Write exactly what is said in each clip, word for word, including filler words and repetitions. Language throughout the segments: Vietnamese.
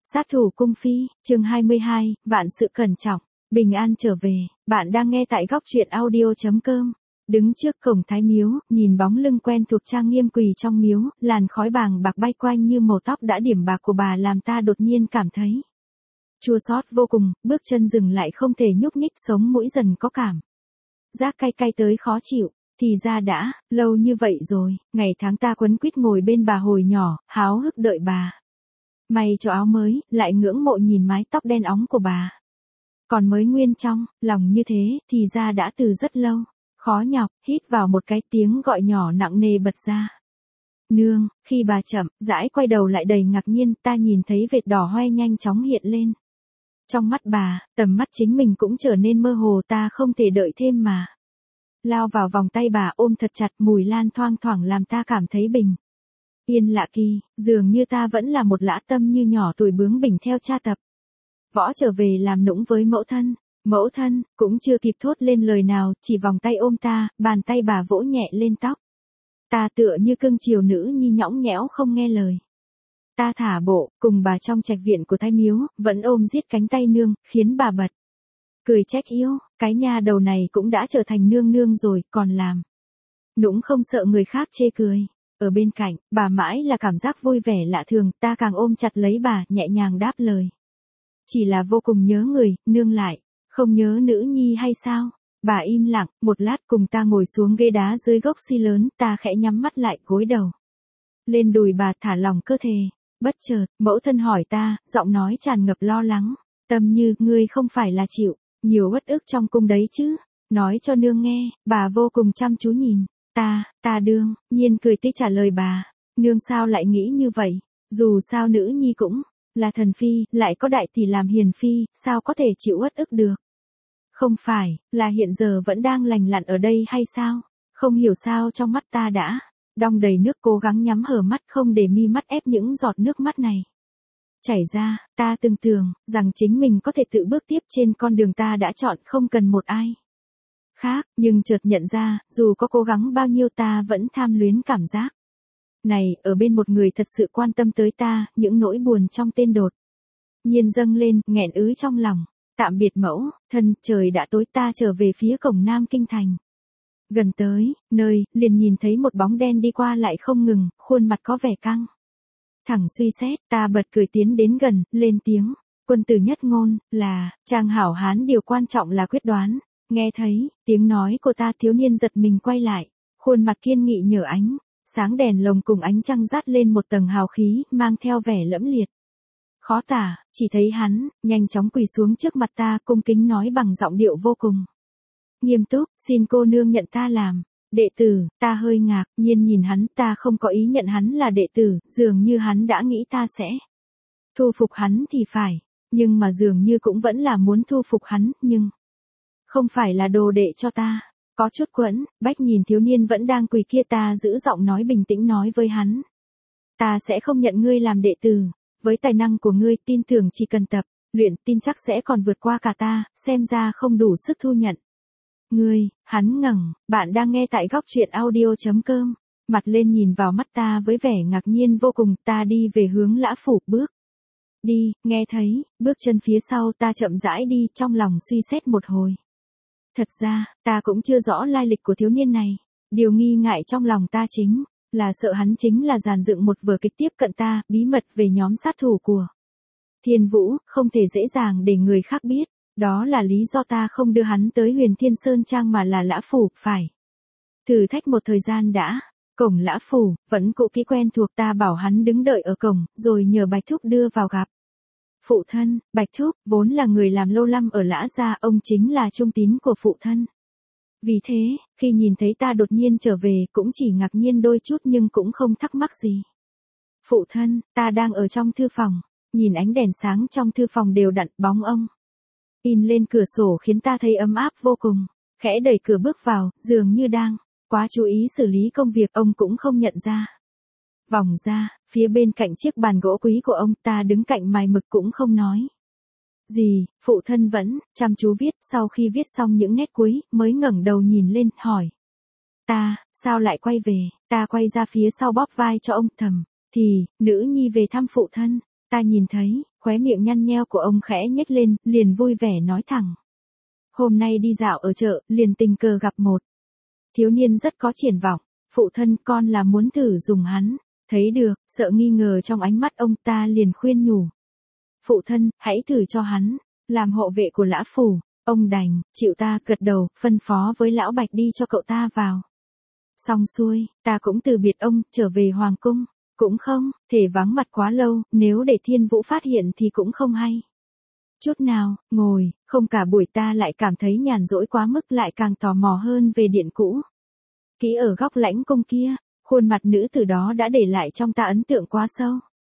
Sát thủ cung phi, chương hai mươi hai, vạn sự cẩn trọng, bình an trở về, bạn đang nghe tại góc truyện audio chấm com. Đứng trước cổng Thái Miếu, nhìn bóng lưng quen thuộc trang nghiêm quỳ trong miếu, làn khói bàng bạc bay quanh như màu tóc đã điểm bạc của bà làm ta đột nhiên cảm thấy chua xót vô cùng, bước chân dừng lại không thể nhúc nhích, sống mũi dần có cảm giác cay cay tới khó chịu. Thì ra đã, lâu như vậy rồi, ngày tháng ta quấn quýt ngồi bên bà hồi nhỏ, háo hức đợi bà may cho áo mới, lại ngưỡng mộ nhìn mái tóc đen óng của bà. Còn mới nguyên trong, lòng như thế, thì ra đã từ rất lâu. Khó nhọc, hít vào một cái, tiếng gọi nhỏ nặng nề bật ra. Nương, khi bà chậm, rãi quay đầu lại đầy ngạc nhiên, ta nhìn thấy vệt đỏ hoe nhanh chóng hiện lên. Trong mắt bà, tầm mắt chính mình cũng trở nên mơ hồ, ta không thể đợi thêm mà lao vào vòng tay bà ôm thật chặt, mùi lan thoang thoảng làm ta cảm thấy bình yên lạ kỳ, dường như ta vẫn là một lã tâm như nhỏ tuổi bướng bỉnh theo cha tập võ trở về làm nũng với mẫu thân. Mẫu thân, cũng chưa kịp thốt lên lời nào, chỉ vòng tay ôm ta, bàn tay bà vỗ nhẹ lên tóc. Ta tựa như cưng chiều nữ nhi nhõng nhẽo không nghe lời. Ta thả bộ, cùng bà trong trạch viện của Thái Miếu, vẫn ôm giết cánh tay nương, khiến bà bật cười trách yêu, cái nha đầu này cũng đã trở thành nương nương rồi, còn làm nũng không sợ người khác chê cười. Ở bên cạnh, bà mãi là cảm giác vui vẻ lạ thường, ta càng ôm chặt lấy bà, nhẹ nhàng đáp lời. Chỉ là vô cùng nhớ người, nương lại không nhớ nữ nhi hay sao? Bà im lặng, một lát cùng ta ngồi xuống ghế đá dưới gốc si lớn, ta khẽ nhắm mắt lại, gối đầu lên đùi bà, thả lòng cơ thể. Bất chợt, mẫu thân hỏi ta, giọng nói tràn ngập lo lắng. Tâm Như, ngươi không phải là chịu nhiều uất ức trong cung đấy chứ? Nói cho nương nghe. Bà vô cùng chăm chú nhìn ta, ta đương nhiên cười tít trả lời bà. Nương sao lại nghĩ như vậy? Dù sao nữ nhi cũng là thần phi, lại có đại tỷ làm hiền phi, sao có thể chịu uất ức được? Không phải, là hiện giờ vẫn đang lành lặn ở đây hay sao? Không hiểu sao trong mắt ta đã đong đầy nước, cố gắng nhắm hờ mắt không để mi mắt ép những giọt nước mắt này chảy ra. Ta từng tưởng rằng chính mình có thể tự bước tiếp trên con đường ta đã chọn, không cần một ai khác, nhưng chợt nhận ra, dù có cố gắng bao nhiêu ta vẫn tham luyến cảm giác này, ở bên một người thật sự quan tâm tới ta. Những nỗi buồn trong tên đột nhiên dâng lên, nghẹn ứ trong lòng. Tạm biệt mẫu thân, trời đã tối, ta trở về phía cổng Nam Kinh Thành. Gần tới nơi, liền nhìn thấy một bóng đen đi qua lại không ngừng, khuôn mặt có vẻ căng thẳng suy xét. Ta bật cười tiến đến gần, lên tiếng. Quân tử nhất ngôn, là chàng hảo hán, điều quan trọng là quyết đoán. Nghe thấy tiếng nói của ta, thiếu niên giật mình quay lại, khuôn mặt kiên nghị nhờ ánh sáng đèn lồng cùng ánh trăng dát lên một tầng hào khí, mang theo vẻ lẫm liệt khó tả. Chỉ thấy hắn nhanh chóng quỳ xuống trước mặt ta, cung kính nói bằng giọng điệu vô cùng nghiêm túc, xin cô nương nhận ta làm đệ tử. Ta hơi ngạc nhiên nhìn hắn, ta không có ý nhận hắn là đệ tử, dường như hắn đã nghĩ ta sẽ thu phục hắn thì phải, nhưng mà dường như cũng vẫn là muốn thu phục hắn, nhưng không phải là đồ đệ cho ta. Có chút quẫn bách nhìn thiếu niên vẫn đang quỳ kia, ta giữ giọng nói bình tĩnh nói với hắn. Ta sẽ không nhận ngươi làm đệ tử. Với tài năng của ngươi, tin tưởng chỉ cần tập luyện, tin chắc sẽ còn vượt qua cả ta, xem ra không đủ sức thu nhận ngươi. Hắn ngẩng, bạn đang nghe tại góc truyện audio chấm com. Mặt lên nhìn vào mắt ta với vẻ ngạc nhiên vô cùng. Ta đi về hướng Lã Phủ, bước đi, nghe thấy bước chân phía sau, ta chậm rãi đi, trong lòng suy xét một hồi. Thật ra, ta cũng chưa rõ lai lịch của thiếu niên này. Điều nghi ngại trong lòng ta chính là sợ hắn chính là dàn dựng một vở kịch tiếp cận ta, bí mật về nhóm sát thủ của Thiên Vũ, không thể dễ dàng để người khác biết. Đó là lý do ta không đưa hắn tới Huyền Thiên Sơn Trang mà là Lã Phủ, phải thử thách một thời gian đã. Cổng Lã Phủ, vẫn cũ kỹ quen thuộc, ta bảo hắn đứng đợi ở cổng, rồi nhờ Bạch Thúc đưa vào gặp phụ thân. Bạch Thúc, vốn là người làm lâu năm ở Lã gia, ông chính là trung tín của phụ thân. Vì thế, khi nhìn thấy ta đột nhiên trở về, cũng chỉ ngạc nhiên đôi chút nhưng cũng không thắc mắc gì. Phụ thân, ta đang ở trong thư phòng, nhìn ánh đèn sáng trong thư phòng đều đặn, bóng ông in lên cửa sổ khiến ta thấy ấm áp vô cùng. Khẽ đẩy cửa bước vào, dường như đang quá chú ý xử lý công việc, ông cũng không nhận ra. Vòng ra, phía bên cạnh chiếc bàn gỗ quý của ông, ta đứng cạnh mài mực cũng không nói gì. Phụ thân vẫn chăm chú viết, sau khi viết xong những nét cuối, mới ngẩng đầu nhìn lên, hỏi ta, sao lại quay về? Ta quay ra phía sau bóp vai cho ông, thầm thì, nữ nhi về thăm phụ thân. Ta nhìn thấy, khóe miệng nhăn nheo của ông khẽ nhếch lên, liền vui vẻ nói thẳng. Hôm nay đi dạo ở chợ, liền tình cờ gặp một thiếu niên rất có triển vọng. Phụ thân, con là muốn thử dùng hắn. Thấy được, sợ nghi ngờ trong ánh mắt ông, ta liền khuyên nhủ. Phụ thân, hãy thử cho hắn, làm hộ vệ của Lã Phủ. Ông đành, chịu ta gật đầu, phân phó với Lão Bạch đi cho cậu ta vào. Xong xuôi, ta cũng từ biệt ông, trở về Hoàng cung. Cũng không, thể vắng mặt quá lâu, nếu để Thiên Vũ phát hiện thì cũng không hay. Chút nào, ngồi, không cả buổi ta lại cảm thấy nhàn rỗi quá mức, lại càng tò mò hơn về điện cũ. Ký ở góc lãnh cung kia, khuôn mặt nữ tử đó đã để lại trong ta ấn tượng quá sâu.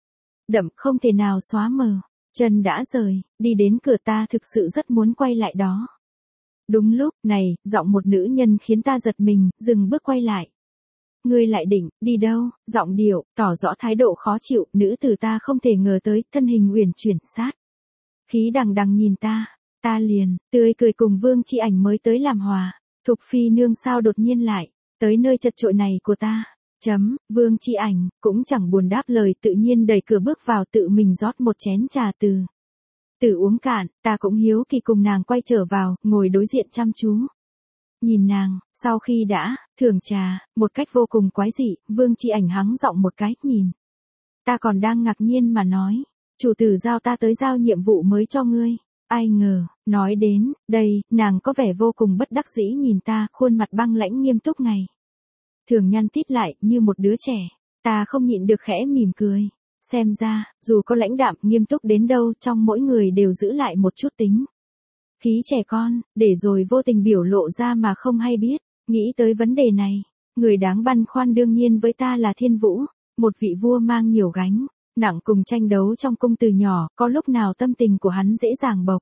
Đậm không thể nào xóa mờ, chân đã rời, đi đến cửa ta thực sự rất muốn quay lại đó. Đúng lúc này, giọng một nữ nhân khiến ta giật mình, dừng bước quay lại. Ngươi lại định, đi đâu, giọng điệu, tỏ rõ thái độ khó chịu, nữ tử ta không thể ngờ tới, thân hình uyển chuyển sát. Khí đằng đằng nhìn ta, ta liền, tươi cười cùng Vương Chi Ảnh mới tới làm hòa, Thục Phi nương sao đột nhiên lại, tới nơi chật chội này của ta, chấm, Vương Chi Ảnh, cũng chẳng buồn đáp lời tự nhiên đẩy cửa bước vào tự mình rót một chén trà từ. Từ uống cạn, ta cũng hiếu kỳ cùng nàng quay trở vào, ngồi đối diện chăm chú. Nhìn nàng, sau khi đã, thưởng trà, một cách vô cùng quái dị, Vương Chi Ảnh hắng giọng một cái, nhìn. Ta còn đang ngạc nhiên mà nói, chủ tử giao ta tới giao nhiệm vụ mới cho ngươi. Ai ngờ, nói đến, đây, nàng có vẻ vô cùng bất đắc dĩ nhìn ta, khuôn mặt băng lãnh nghiêm túc ngày. Thường nhăn tít lại, như một đứa trẻ, ta không nhịn được khẽ mỉm cười. Xem ra, dù có lãnh đạm, nghiêm túc đến đâu, trong mỗi người đều giữ lại một chút tính khí trẻ con, để rồi vô tình biểu lộ ra mà không hay biết. Nghĩ tới vấn đề này, người đáng băn khoăn đương nhiên với ta là Thiên Vũ, một vị vua mang nhiều gánh nặng cùng tranh đấu trong cung từ nhỏ, có lúc nào tâm tình của hắn dễ dàng bộc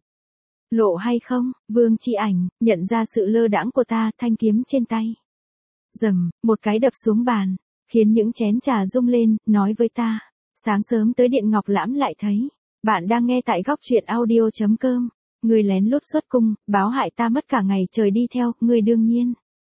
lộ hay không? Vương Chi Ảnh nhận ra sự lơ đãng của ta, thanh kiếm trên tay rầm, một cái đập xuống bàn, khiến những chén trà rung lên, nói với ta, sáng sớm tới Điện Ngọc Lãm lại thấy, bạn đang nghe tại góc truyện audio chấm com, người lén lút xuất cung, báo hại ta mất cả ngày trời đi theo, người đương nhiên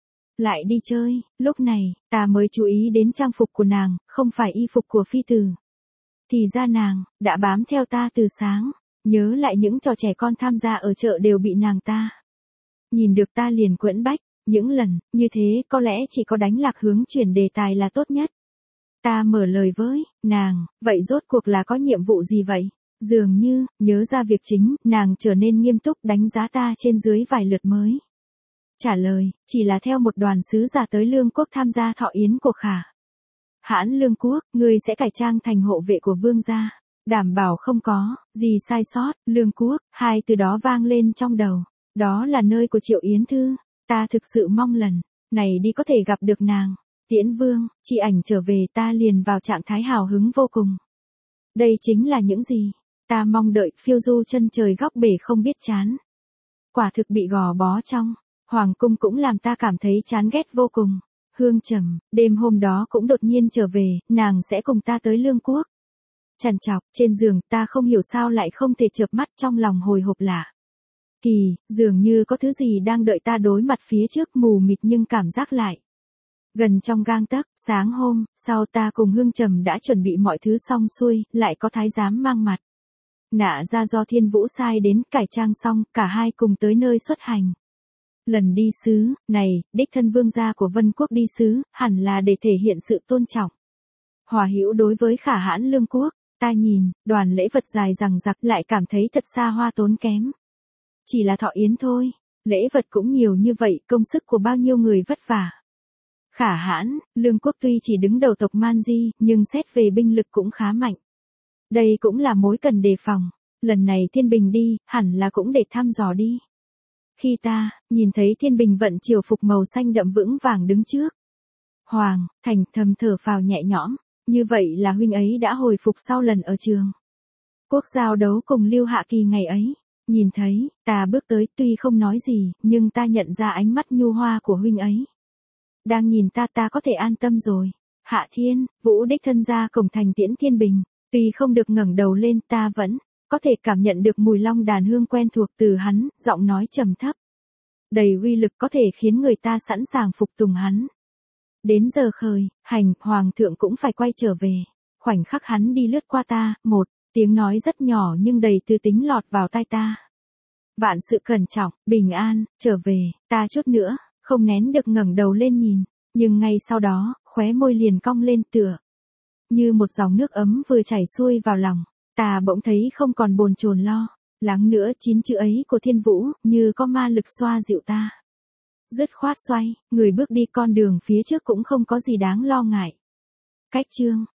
lại đi chơi. Lúc này, ta mới chú ý đến trang phục của nàng, không phải y phục của phi tử. Thì ra nàng, đã bám theo ta từ sáng, nhớ lại những trò trẻ con tham gia ở chợ đều bị nàng ta nhìn được, ta liền quẫn bách, những lần, như thế có lẽ chỉ có đánh lạc hướng chuyển đề tài là tốt nhất. Ta mở lời với nàng, vậy rốt cuộc là có nhiệm vụ gì vậy? Dường như, nhớ ra việc chính, nàng trở nên nghiêm túc đánh giá ta trên dưới vài lượt mới. Trả lời, chỉ là theo một đoàn sứ giả tới Lương Quốc tham gia thọ yến của Khả Hãn Lương Quốc, ngươi sẽ cải trang thành hộ vệ của vương gia. Đảm bảo không có gì sai sót. Lương Quốc, hai từ đó vang lên trong đầu. Đó là nơi của Triệu Yến Thư. Ta thực sự mong lần này đi có thể gặp được nàng. Tiễn Vương, Chi Ảnh trở về, ta liền vào trạng thái hào hứng vô cùng. Đây chính là những gì ta mong đợi, phiêu du chân trời góc bể không biết chán. Quả thực bị gò bó trong Hoàng cung cũng làm ta cảm thấy chán ghét vô cùng. Hương Trầm, đêm hôm đó cũng đột nhiên trở về, nàng sẽ cùng ta tới Lương Quốc. Trằn trọc, trên giường, ta không hiểu sao lại không thể chợp mắt, trong lòng hồi hộp lạ kỳ, dường như có thứ gì đang đợi ta đối mặt phía trước, mù mịt nhưng cảm giác lại gần trong gang tấc. Sáng hôm sau, ta cùng Hương Trầm đã chuẩn bị mọi thứ xong xuôi, lại có thái giám mang mặt nạ ra do Thiên Vũ sai đến, cải trang xong, cả hai cùng tới nơi xuất hành. Lần đi sứ này, đích thân vương gia của Vân Quốc đi sứ, hẳn là để thể hiện sự tôn trọng hòa hữu đối với Khả Hãn Lương Quốc. Ta nhìn đoàn lễ vật dài dằng dặc, lại cảm thấy thật xa hoa tốn kém. Chỉ là thọ yến thôi, lễ vật cũng nhiều như vậy, công sức của bao nhiêu người vất vả. Khả Hãn Lương Quốc tuy chỉ đứng đầu tộc Man Di, nhưng xét về binh lực cũng khá mạnh. Đây cũng là mối cần đề phòng. Lần này Thiên Bình đi, hẳn là cũng để thăm dò đi. Khi ta nhìn thấy Thiên Bình vận triều phục màu xanh đậm vững vàng đứng trước Hoàng thành, thầm thở phào nhẹ nhõm, như vậy là huynh ấy đã hồi phục sau lần ở trường quốc giao đấu cùng Lưu Hạ Kỳ ngày ấy. Nhìn thấy ta bước tới, tuy không nói gì, nhưng ta nhận ra ánh mắt nhu hoa của huynh ấy đang nhìn ta, ta có thể an tâm rồi. Hạ Thiên Vũ đích thân ra cổng thành tiễn Thiên Bình, tuy không được ngẩng đầu lên, ta vẫn có thể cảm nhận được mùi long đàn hương quen thuộc từ hắn, giọng nói trầm thấp đầy uy lực, có thể khiến người ta sẵn sàng phục tùng hắn. Đến giờ khởi hành, hoàng thượng cũng phải quay trở về. Khoảnh khắc hắn đi lướt qua ta, một Tiếng nói rất nhỏ nhưng đầy tư tính lọt vào tai ta. Vạn sự cẩn trọng, bình an, trở về, ta chút nữa, không nén được ngẩng đầu lên nhìn, nhưng ngay sau đó, khóe môi liền cong lên tựa như một dòng nước ấm vừa chảy xuôi vào lòng, ta bỗng thấy không còn bồn chồn lo lắng nữa, chín chữ ấy của Thiên Vũ, như có ma lực xoa dịu ta. Dứt khoát xoay, người bước đi con đường phía trước cũng không có gì đáng lo ngại. Cách chương